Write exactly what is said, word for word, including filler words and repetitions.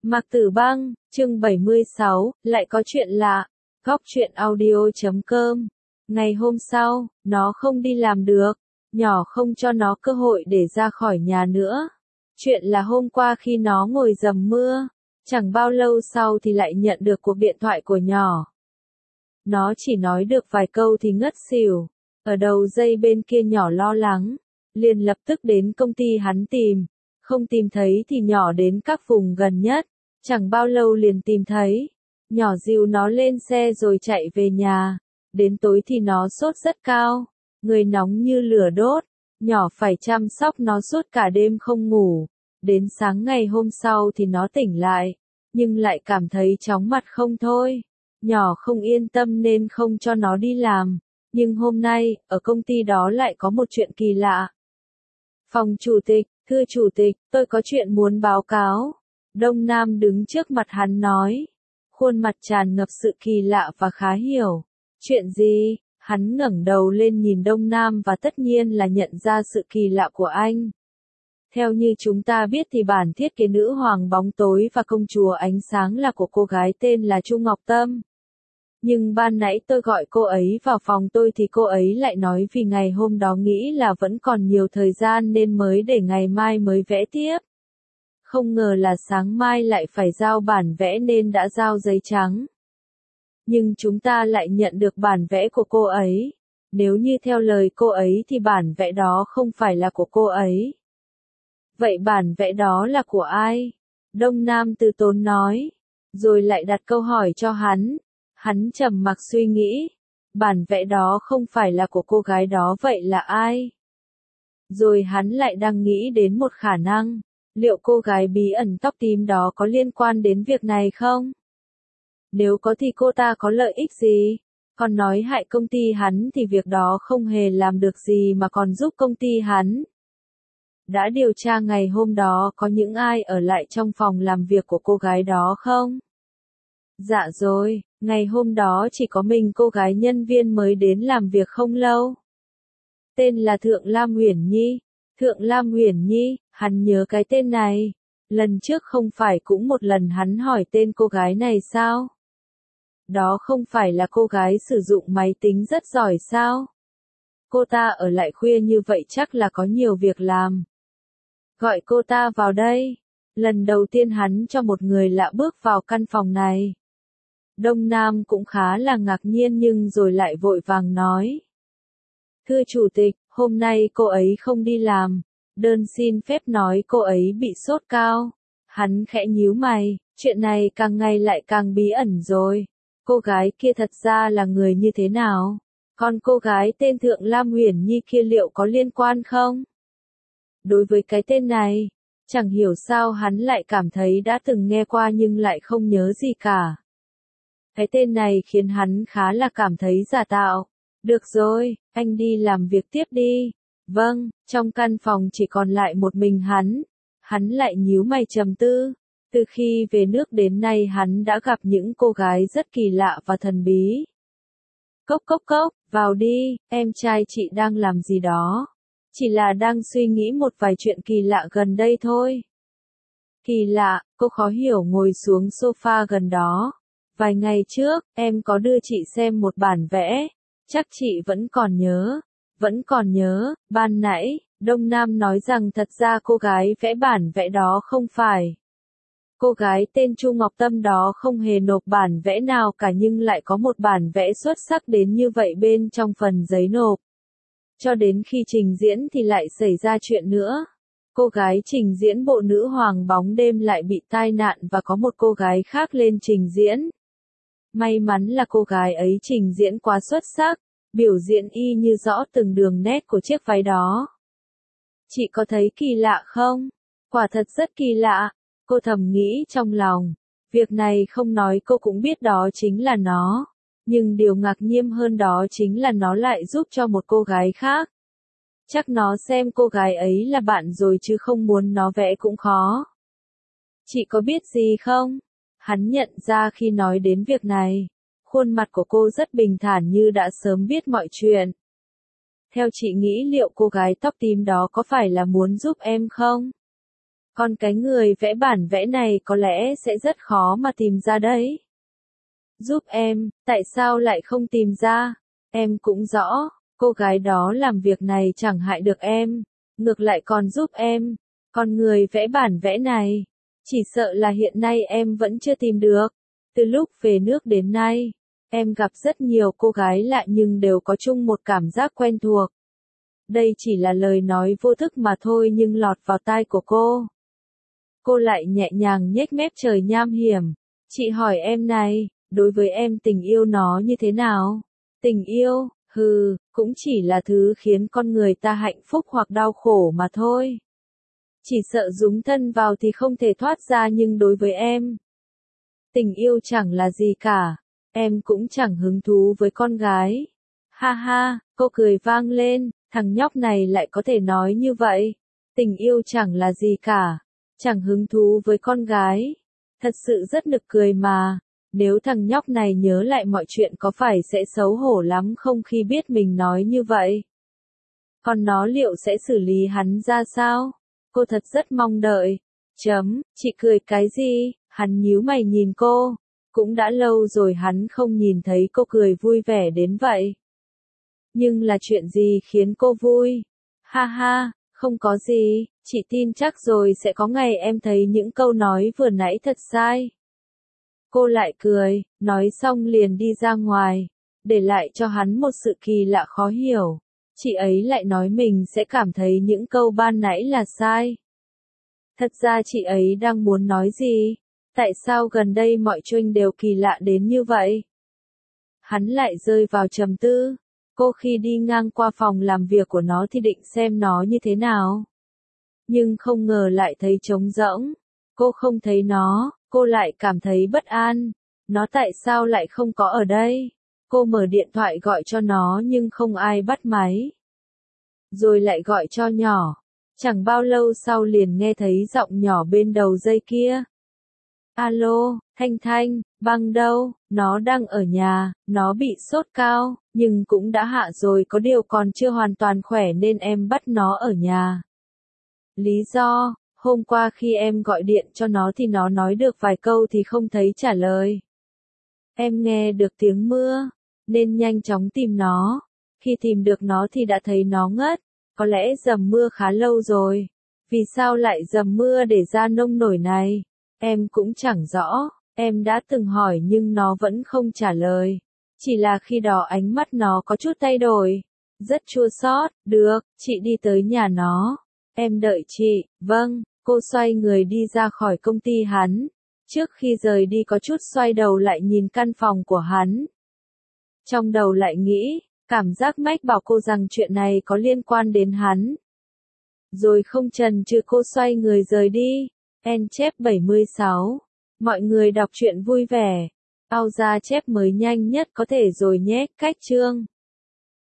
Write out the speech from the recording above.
Mạc Tử Băng, chương bảy mươi sáu, lại có chuyện lạ. Góc truyện audio chấm com. Ngày hôm sau, nó không đi làm được. Nhỏ không cho nó cơ hội để ra khỏi nhà nữa. Chuyện là hôm qua khi nó ngồi dầm mưa, chẳng bao lâu sau thì lại nhận được cuộc điện thoại của nhỏ. Nó chỉ nói được vài câu thì ngất xỉu. Ở đầu dây bên kia nhỏ lo lắng, liền lập tức đến công ty hắn tìm. Không tìm thấy thì nhỏ đến các vùng gần nhất. Chẳng bao lâu liền tìm thấy. Nhỏ dìu nó lên xe rồi chạy về nhà. Đến tối thì nó sốt rất cao. Người nóng như lửa đốt. Nhỏ phải chăm sóc nó suốt cả đêm không ngủ. Đến sáng ngày hôm sau thì nó tỉnh lại. Nhưng lại cảm thấy chóng mặt không thôi. Nhỏ không yên tâm nên không cho nó đi làm. Nhưng hôm nay, ở công ty đó lại có một chuyện kỳ lạ. Phòng chủ tịch, thưa chủ tịch, tôi có chuyện muốn báo cáo. Đông Nam đứng trước mặt hắn nói. Khuôn mặt tràn ngập sự kỳ lạ và khá hiểu. Chuyện gì? Hắn ngẩng đầu lên nhìn Đông Nam và tất nhiên là nhận ra sự kỳ lạ của anh. Theo như chúng ta biết thì bản thiết kế nữ hoàng bóng tối và công chúa ánh sáng là của cô gái tên là Chu Ngọc Tâm. Nhưng ban nãy tôi gọi cô ấy vào phòng tôi thì cô ấy lại nói vì ngày hôm đó nghĩ là vẫn còn nhiều thời gian nên mới để ngày mai mới vẽ tiếp. Không ngờ là sáng mai lại phải giao bản vẽ nên đã giao giấy trắng. Nhưng chúng ta lại nhận được bản vẽ của cô ấy. Nếu như theo lời cô ấy thì bản vẽ đó không phải là của cô ấy. Vậy bản vẽ đó là của ai? Đông Nam từ tốn nói. Rồi lại đặt câu hỏi cho hắn. Hắn trầm mặc suy nghĩ. Bản vẽ đó không phải là của cô gái đó vậy là ai? Rồi hắn lại đang nghĩ đến một khả năng. Liệu cô gái bí ẩn tóc tím đó có liên quan đến việc này không? Nếu có thì cô ta có lợi ích gì? Còn nói hại công ty hắn thì việc đó không hề làm được gì mà còn giúp công ty hắn. Đã điều tra ngày hôm đó có những ai ở lại trong phòng làm việc của cô gái đó không? Dạ rồi, ngày hôm đó chỉ có mình cô gái nhân viên mới đến làm việc không lâu. Tên là Thượng Lam Uyển Nhi. Thượng Lam Uyển Nhi, hắn nhớ cái tên này. Lần trước không phải cũng một lần hắn hỏi tên cô gái này sao? Đó không phải là cô gái sử dụng máy tính rất giỏi sao? Cô ta ở lại khuya như vậy chắc là có nhiều việc làm. Gọi cô ta vào đây. Lần đầu tiên hắn cho một người lạ bước vào căn phòng này. Đông Nam cũng khá là ngạc nhiên nhưng rồi lại vội vàng nói. Thưa chủ tịch, hôm nay cô ấy không đi làm. Đơn xin phép nói cô ấy bị sốt cao. Hắn khẽ nhíu mày, chuyện này càng ngày lại càng bí ẩn rồi. Cô gái kia thật ra là người như thế nào? Còn cô gái tên Thượng Lam Uyển Nhi kia liệu có liên quan không? Đối với cái tên này, chẳng hiểu sao hắn lại cảm thấy đã từng nghe qua nhưng lại không nhớ gì cả. Cái tên này khiến hắn khá là cảm thấy giả tạo. Được rồi, anh đi làm việc tiếp đi. Vâng, trong căn phòng chỉ còn lại một mình hắn. Hắn lại nhíu mày trầm tư. Từ khi về nước đến nay hắn đã gặp những cô gái rất kỳ lạ và thần bí. Cốc cốc cốc, vào đi, em trai chị đang làm gì đó? Chỉ là đang suy nghĩ một vài chuyện kỳ lạ gần đây thôi. Kỳ lạ, cô khó hiểu ngồi xuống sofa gần đó. Vài ngày trước, em có đưa chị xem một bản vẽ. Chắc chị vẫn còn nhớ. Vẫn còn nhớ, ban nãy, Đông Nam nói rằng thật ra cô gái vẽ bản vẽ đó không phải. Cô gái tên Chu Ngọc Tâm đó không hề nộp bản vẽ nào cả nhưng lại có một bản vẽ xuất sắc đến như vậy bên trong phần giấy nộp. Cho đến khi trình diễn thì lại xảy ra chuyện nữa. Cô gái trình diễn bộ nữ hoàng bóng đêm lại bị tai nạn và có một cô gái khác lên trình diễn. May mắn là cô gái ấy trình diễn quá xuất sắc, biểu diễn y như rõ từng đường nét của chiếc váy đó. Chị có thấy kỳ lạ không? Quả thật rất kỳ lạ. Cô thầm nghĩ trong lòng, việc này không nói cô cũng biết đó chính là nó. Nhưng điều ngạc nhiên hơn đó chính là nó lại giúp cho một cô gái khác. Chắc nó xem cô gái ấy là bạn rồi chứ không muốn nó vẽ cũng khó. Chị có biết gì không? Hắn nhận ra khi nói đến việc này, khuôn mặt của cô rất bình thản như đã sớm biết mọi chuyện. Theo chị nghĩ liệu cô gái tóc tím đó có phải là muốn giúp em không? Còn cái người vẽ bản vẽ này có lẽ sẽ rất khó mà tìm ra đấy. Giúp em, tại sao lại không tìm ra? Em cũng rõ, cô gái đó làm việc này chẳng hại được em, ngược lại còn giúp em. Còn người vẽ bản vẽ này, chỉ sợ là hiện nay em vẫn chưa tìm được. Từ lúc về nước đến nay, em gặp rất nhiều cô gái lạ nhưng đều có chung một cảm giác quen thuộc. Đây chỉ là lời nói vô thức mà thôi nhưng lọt vào tai của cô. Cô lại nhẹ nhàng nhếch mép trời nham hiểm. Chị hỏi em này, đối với em tình yêu nó như thế nào? Tình yêu, hừ, cũng chỉ là thứ khiến con người ta hạnh phúc hoặc đau khổ mà thôi. Chỉ sợ dúng thân vào thì không thể thoát ra nhưng đối với em, tình yêu chẳng là gì cả. Em cũng chẳng hứng thú với con gái. Ha ha, cô cười vang lên, thằng nhóc này lại có thể nói như vậy. Tình yêu chẳng là gì cả. Chẳng hứng thú với con gái. Thật sự rất nực cười mà. Nếu thằng nhóc này nhớ lại mọi chuyện có phải sẽ xấu hổ lắm không khi biết mình nói như vậy? Còn nó liệu sẽ xử lý hắn ra sao? Cô thật rất mong đợi. Chấm, chị cười cái gì? Hắn nhíu mày nhìn cô. Cũng đã lâu rồi hắn không nhìn thấy cô cười vui vẻ đến vậy. Nhưng là chuyện gì khiến cô vui? Ha ha, không có gì, chị tin chắc rồi sẽ có ngày em thấy những câu nói vừa nãy thật sai. Cô lại cười, nói xong liền đi ra ngoài, để lại cho hắn một sự kỳ lạ khó hiểu. Chị ấy lại nói mình sẽ cảm thấy những câu ban nãy là sai. Thật ra chị ấy đang muốn nói gì? Tại sao gần đây mọi chuyện đều kỳ lạ đến như vậy? Hắn lại rơi vào trầm tư. Cô khi đi ngang qua phòng làm việc của nó thì định xem nó như thế nào. Nhưng không ngờ lại thấy trống rỗng. Cô không thấy nó, cô lại cảm thấy bất an. Nó tại sao lại không có ở đây? Cô mở điện thoại gọi cho nó nhưng không ai bắt máy. Rồi lại gọi cho nhỏ. Chẳng bao lâu sau liền nghe thấy giọng nhỏ bên đầu dây kia. Alo, Thanh Thanh, Băng đâu? Nó đang ở nhà, nó bị sốt cao, nhưng cũng đã hạ rồi có điều còn chưa hoàn toàn khỏe nên em bắt nó ở nhà. Lý do, hôm qua khi em gọi điện cho nó thì nó nói được vài câu thì không thấy trả lời. Em nghe được tiếng mưa, nên nhanh chóng tìm nó. Khi tìm được nó thì đã thấy nó ngất, có lẽ dầm mưa khá lâu rồi. Vì sao lại dầm mưa để ra nông nổi này? Em cũng chẳng rõ, em đã từng hỏi nhưng nó vẫn không trả lời. Chỉ là khi đó ánh mắt nó có chút thay đổi. Rất chua xót, được, chị đi tới nhà nó. Em đợi chị, vâng, cô xoay người đi ra khỏi công ty hắn. Trước khi rời đi có chút xoay đầu lại nhìn căn phòng của hắn. Trong đầu lại nghĩ, cảm giác mách bảo cô rằng chuyện này có liên quan đến hắn. Rồi không chần chừ cô xoay người rời đi. En chép bảy mươi sáu. Mọi người đọc truyện vui vẻ. Ao ra chép mới nhanh nhất có thể rồi nhé, cách chương.